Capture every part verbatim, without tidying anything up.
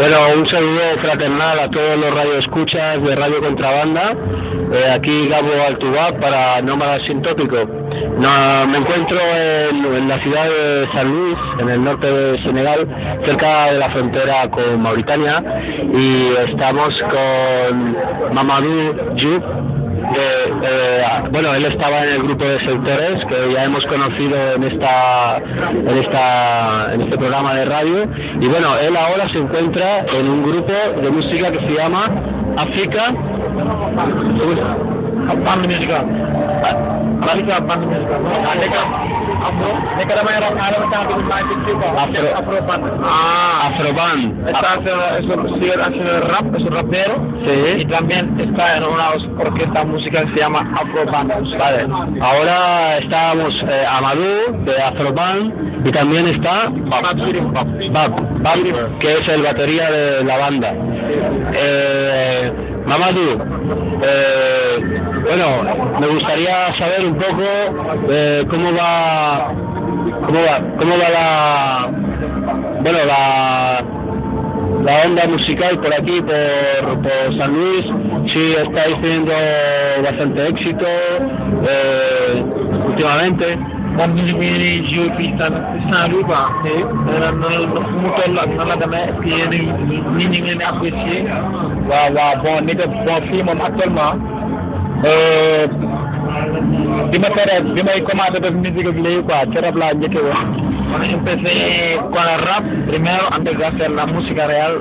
Bueno, un saludo fraternal a todos los radioescuchas de Radio Contrabanda. Eh, aquí Gabo Altubac para Nómada Sin Tópico. No, me encuentro en, en la ciudad de San Luis, en el norte de Senegal, cerca de la frontera con Mauritania, y estamos con Mamadou Diouf. De, eh, bueno, él estaba en el grupo de Sectores que ya hemos conocido en esta, en esta, en este programa de radio, y bueno, él ahora se encuentra en un grupo de música que se llama Africa. Band musical. Africa band musical. Afro, Afroband. ah, Afroband. Está haciendo rap, es un rapero. Sí. Y también está en una orquesta musical que se llama Afroband. Vale. Ahora estábamos eh, Amadou de Afroband, y también está Bab, Bab, Bab, que es el batería de la banda. Eh, Mamadou, eh, bueno, me gustaría saber un poco eh, cómo va, cómo va, cómo va la, bueno, la, la onda musical por aquí, por, por San Luis. Si estáis teniendo bastante éxito eh, últimamente. Moom musique bi ñuy joué fii Saint-Louis quoi. noonu fu mu toll ak nan la demee est-ce que yéen nit ñi ngi leen di apprécier. waaw waaw bon ni ko bon fii moom actuellement bi ma tere bi may commencé def musique ak léegi quoi ci rap laa njëkkee woon. Cuando empecé con el rap, primero antes de hacer la música real,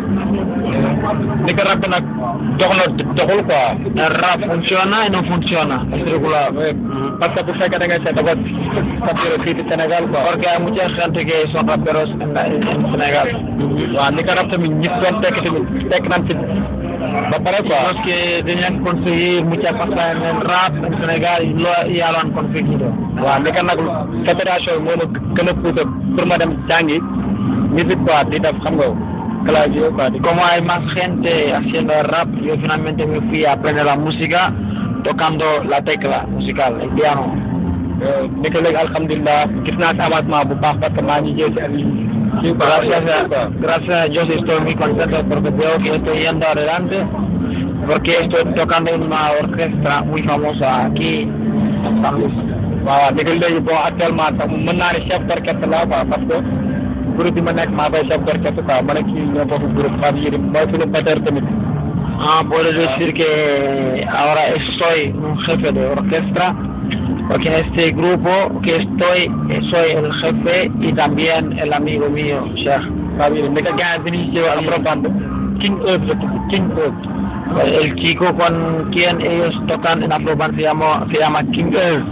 ni ko rap nag dox na doxul quoi. el rap funciona y no funciona, es regular. Parce que bu fekkee da ngay seet dafa sapiro fii ci Sénégal quoi. Porque hay mucha gente que son raperos en, la, en Senegal. waaw ni ko rap tamit ñi doon tekk tamit tekk nañ ci ba pare quoi. Los que tenían que conseguir muchas cosas en el rap en Senegal lo, ya lo han conseguido. waaw ni ko nag fédération bi moo ma gën a poussé pour ma dem jàngi musique quoi di def xam nga clavier quoi. Como hay más gente haciendo el rap, yo finalmente me fui a aprender la música tocando la tecla musical, el piano. ni ko léegi alhamdulilah gis naa ci avancement bu baax parce que maa ngi jël ci ay kii quoi. Gracias a, gracias a Dios estoy muy contento porque veo que estoy yendo adelante, porque estoy tocando en una orquesta muy famosa aquí en San Luis. waaw ni ko léegi bon actuellement sax mën naa ne chef d'orchestre la quoi, parce que groupe bi ma nekk maa koy chef d'orchestre quoi, ma nekk ci ñoo bokk groupe Fatou Yérim mooy suñu batteur tamit. Ah, puedo decir que ahora estoy un jefe de orquesta, porque en este grupo que estoy soy el jefe y también el amigo mío, Cheikh. ni ko gars yi dañuy jël Afroband King Earth la tudd King Earth. El chico con quien ellos tocan en Afroband se llama se llama King Earth.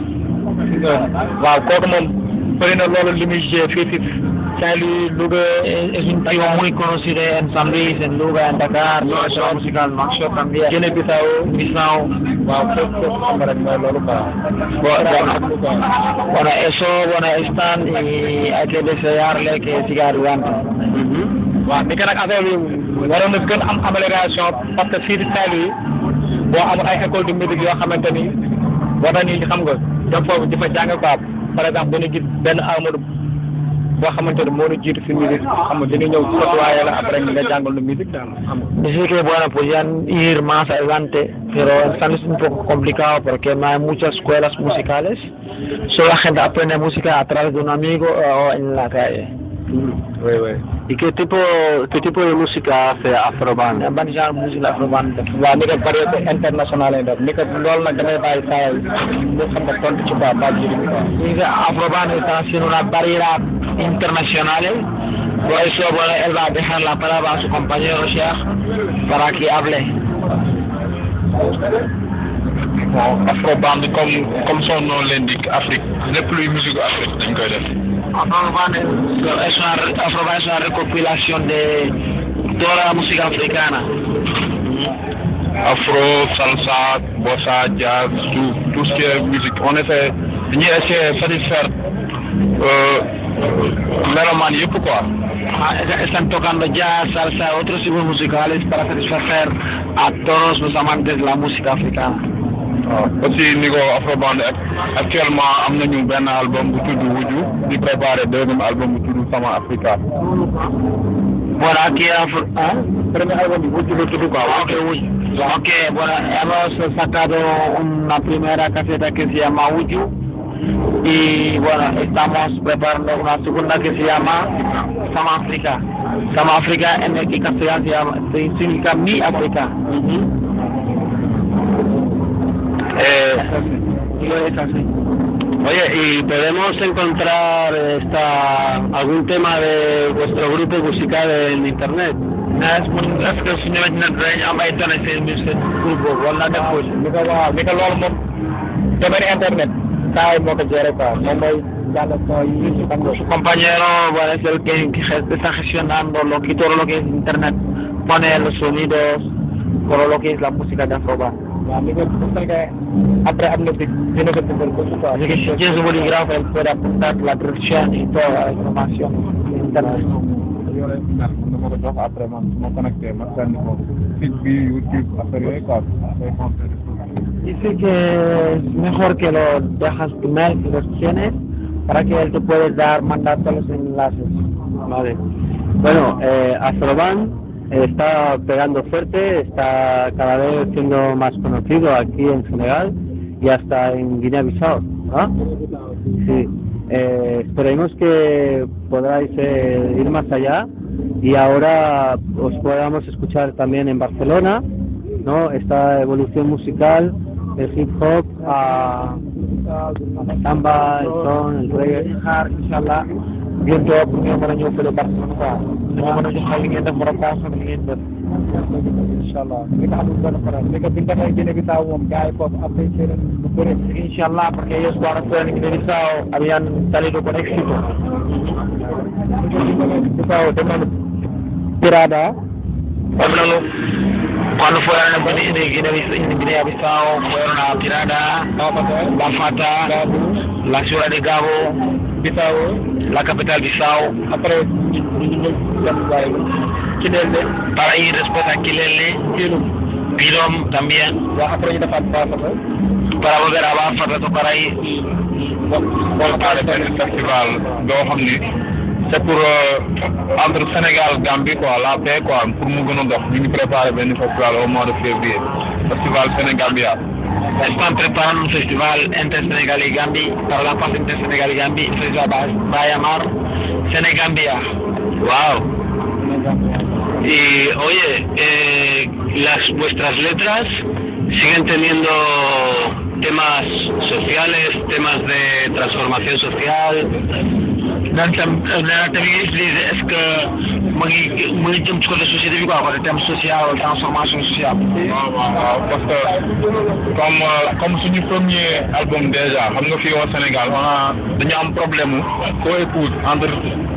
waaw kooku moom bëri na loolu li muy joué fii ci Saint-Louis, Louga. Es un tío muy conocido en San Luis, en Louga, en Dakar, no es solo musical, no, yo también. Guinée Bissau. Bissau. waaw fépp fépp xam nga rek mooy loolu quoi. Bueno, bueno, eso, bueno, están y hay que desearle que siga adelante. waaw ni ko nag affaire bi waroon na gën am amélioration parce que fii ci Saint-Louis boo amul ay école de musique yoo xamante ni war nañu xam nga dem foofu di fa jàng quoi. Par exemple dañu gis benn Amadou boo xamante ni moo ñu jiitu fi musique xam nga dañuy ñëw côtoyer la après nga jàngal lu musique daal xam nga. Dice que bueno, podían ir más adelante, pero en San Luis es un poco complicado porque no hay muchas escuelas musicales. Solo la gente aprende música a través de un amigo o en la calle. Oui, oui. ¿Y qué tipo, qué tipo de música hace Afroband? Ban genre música Afroband. waaw ni ko variété internationale lay def ni ko loolu nag damay bàyyi saa yi xam nga tontu ci baax baax jëriñ quoi. Dice Afroband está haciendo una variedad internacional. Por eso, bueno, él va a dejar la palabra a su compañero Cheikh para que hable. Bon, Afroband comme comme son nom l'indique, Afrique lépp luy musique Afrique dañ koy def. Afroband es una, Afroband es una recopilación de toda la música africana. Afro, salsa, bossa, jazz, tout, tout ce qui est musique. On essaie dañuy essayer de satisfaire mélomane yëpp quoi. Están tocando jazz, salsa, otros tipos musicales para satisfacer a todos los amantes de la música africana. waaw aussi ni ko Afroband actuellement am nañu benn album bu tudd Wuju di préparer deuxième album bu tudd Sama Africa. Bueno, aquí ¿eh? Primer álbum bi Wujju la tudd quoi. Ok, Wujju. Ok, bueno, hemos sacado una primera caseta que se llama Wujju y bueno, estamos preparando una segunda que se llama Sama Africa. Sama Africa en el castellano se llama, significa Mi África. Uh-huh. Eh, es así. Oye, ¿y podemos encontrar esta, algún tema de vuestro grupo musical en internet? Es mun est-ce que suñu internet dañ am ay données seen biir seen groupe wala def ko li ko waaw li ko loolu moom domaine internet saa yi moo ko géré quoi moom mooy jàll soo yi xam nga su compañero bueno, es el que, que está gestionando lo que todo lo que es internet, pone los sonidos, todo lo que es la música de Afroba. waaw li ko bu fekkee après am na fi dina ko tëmbal ko quoi. Así que si tienes un bolígrafo, él puede apuntar la traducción y toda la información en internet. yore mel mën na ma ko jox après man su ma connecté ma sànni ko site bi YouTube affaire yooyu quoi. Dice que es mejor que lo dejas tu mail, que los tienes, para que él te puede dar, mandar todos los enlaces. Vale. Bueno, eh, Afroban está pegando fuerte, está cada vez siendo más conocido aquí en Senegal y hasta en Guinea-Bissau, ¿no? Sí. Eh, esperemos que podáis eh, ir más allá y ahora os podamos escuchar también en Barcelona, ¿no? Esta evolución musical del hip hop a, a samba, el son, el reggae, inshallah bientôt pour ñu mën a ñëw fële Barcelone quoi dañoo mën a jox li ngeen def reportage li ngeen def inshallah li nga amul benn problème li nga bi demee Guinée-Bissau moom gars yi foofu apprécié nañ lu bëri inshallah porque ellos cuando fueron en Guinea-Bissau habían salido con éxito. Bissau demoon Tirada cuando fueron en Guinea-Bissau fueron a Tirada, Bafata, la ciudad de Gabo, Bissau, la capital Bissau, après Kilele, para ir después a Kilele, Pilom también, après ñu defaat Bafata para volver a Bafata tocar ahí. boo xoolee benn festival boo xam ni c'est pour entre Sénégal Gambie quoi la paix quoi pour mu gën a dox ñu ngi préparé benn festival au mois de février festival Sénégambia. Están preparando un festival entre Senegal y Gambia, para la paz entre Senegal y Gambia, el festival va, va a llamar Senegambia. Wow. Y oye, eh, las vuestras letras siguen teniendo temas sociales, temas de transformación social. Dan tam dan tamit utiliser est-ce que mu ngi mu ngi jëm ci côté société bi quoi côté thème social wala transformation sociale. waaw waaw waaw parce que comme comme suñu premier album déjà xam nga fii au Sénégal on a dañu am problème mu co-épouse entre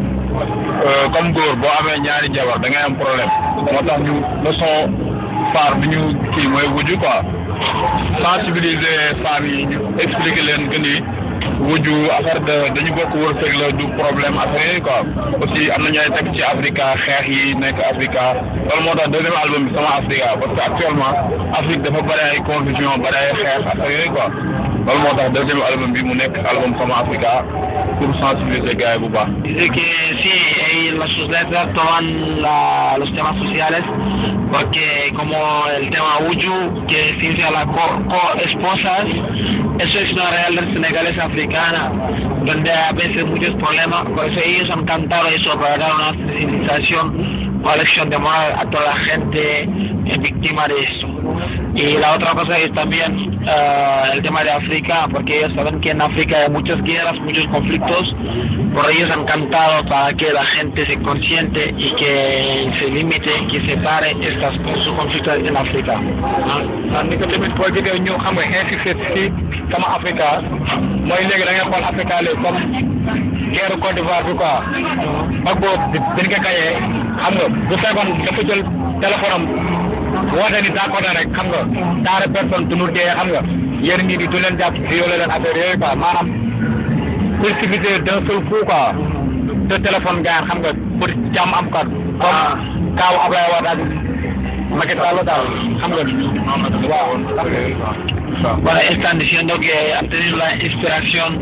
comme góor boo amee ñaari jabar da ngay am problème moo tax ñu leçon phare bi ñu kii mooy wujju quoi sensibiliser femmes yi ñu expliquer leen que ni wujju affaire de dañu bokk wërsëg la du problème affaire yi quoi aussi am nañu ay teg ci Africa xeex yi nekk Africa loolu moo tax deuxième album bi sama Africa parce que actuellement Afrique dafa bëri ay confusion bëri ay xeex affaire yooyu quoi loolu moo tax deuxième album bi mu nekk album sama Africa pour sensibiliser gars yi bu baax. Dice que sí, en sus letras toman la, los temas sociales, porque como el tema Wujju, que significa la co-esposas, co eso es una realidad senegalesa africana, donde a veces muchos problemas, por eso ellos han cantado eso para dar una sensibilización, una lección de moral a toda la gente víctima de eso. Y la otra cosa es también uh, el tema de África, porque ellos saben que en África hay muchas guerras, muchos conflictos, por ellos han cantado para que la gente se consciente y que se limite, que separe estas sus conflictos en África. ah ni ko tamit boo jógee ñu xam nga insisté ci sama Africa mooy léegi da ngay xool Africa léegi comme guerre Côte d'Ivoire bi quoi ak boobu dañ ko gagné xam nga bu fekkoon dafa jël téléphone am woote ni d'accord rek xam nga daara personne du ñu dee xam nga yéen ngi di du leen jàpp violé leen affaire yooyu quoi maanaam collectivité d'un seul coup quoi de téléphone gaan xam nga pour jàmm am kat comme kaaw Ablaye Wade ak Macky Sall daal xam nga waaw. Bueno, están diciendo que han tenido la inspiración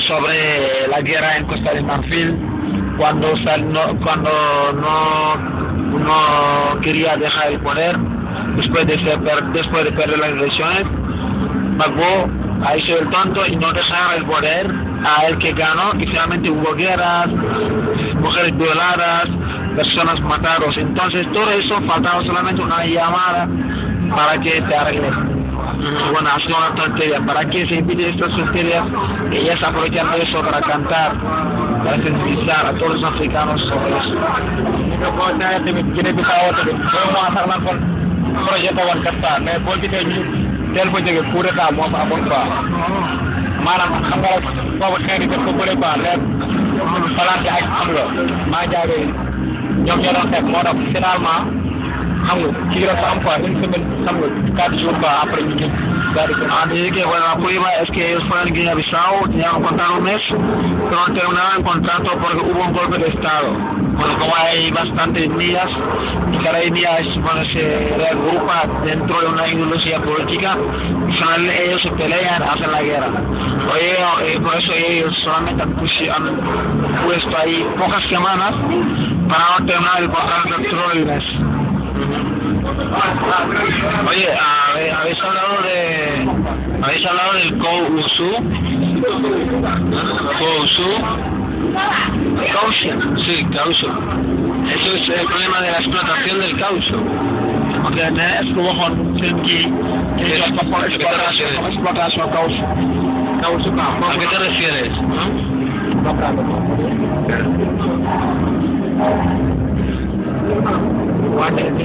sobre la guerra en Costa de Marfil cuando sal, no, cuando no quería dejar el poder después de, ser, después de perder las elecciones. Gbagbo ha hecho el tonto y no dejar el poder a él que ganó, y finalmente hubo guerras, mujeres violadas, personas matadas. Entonces todo eso faltaba solamente una llamada para que te arregles. Bueno, ha sido una tontería. ¿Para qué se impide estas tonterías? Ellas aprovechan eso para cantar, para sensibilizar a todos los africanos sobre eso. teel fa jóge coup d'état moo fa amoon quoi maanaam xam nga boobu xeex yi def ko bële quoi leer balante ak xam nga maa jaage ñoom ñoo doon xeex moo tax finalement xam nga kii la fa am quoi une semaine xam nga quatre jours quoi après ñu jëm daal di ko. Ah, dice que bueno, la prueba es que ellos fueron en Guinea-Bissau, tenían un contrato un mes, pero no terminaron el contrato porque hubo un golpe de Estado. Bueno, como hay bastantes etnias, y cada etnia bueno, se reagrupa dentro de una ideología política, y son, ellos se pelean, hacen la guerra. Oye, eh, por eso ellos solamente han, pusi, han puesto ahí pocas semanas para no terminar el contrato dentro del mes. Oye, habéis hablado de, habéis hablado del Kousu, Kousu, caucho, sí, caucho. Eso es el problema de la explotación del caucho. Porque es como con Silky, explotación caucho. ¿A qué te refieres? ¿No?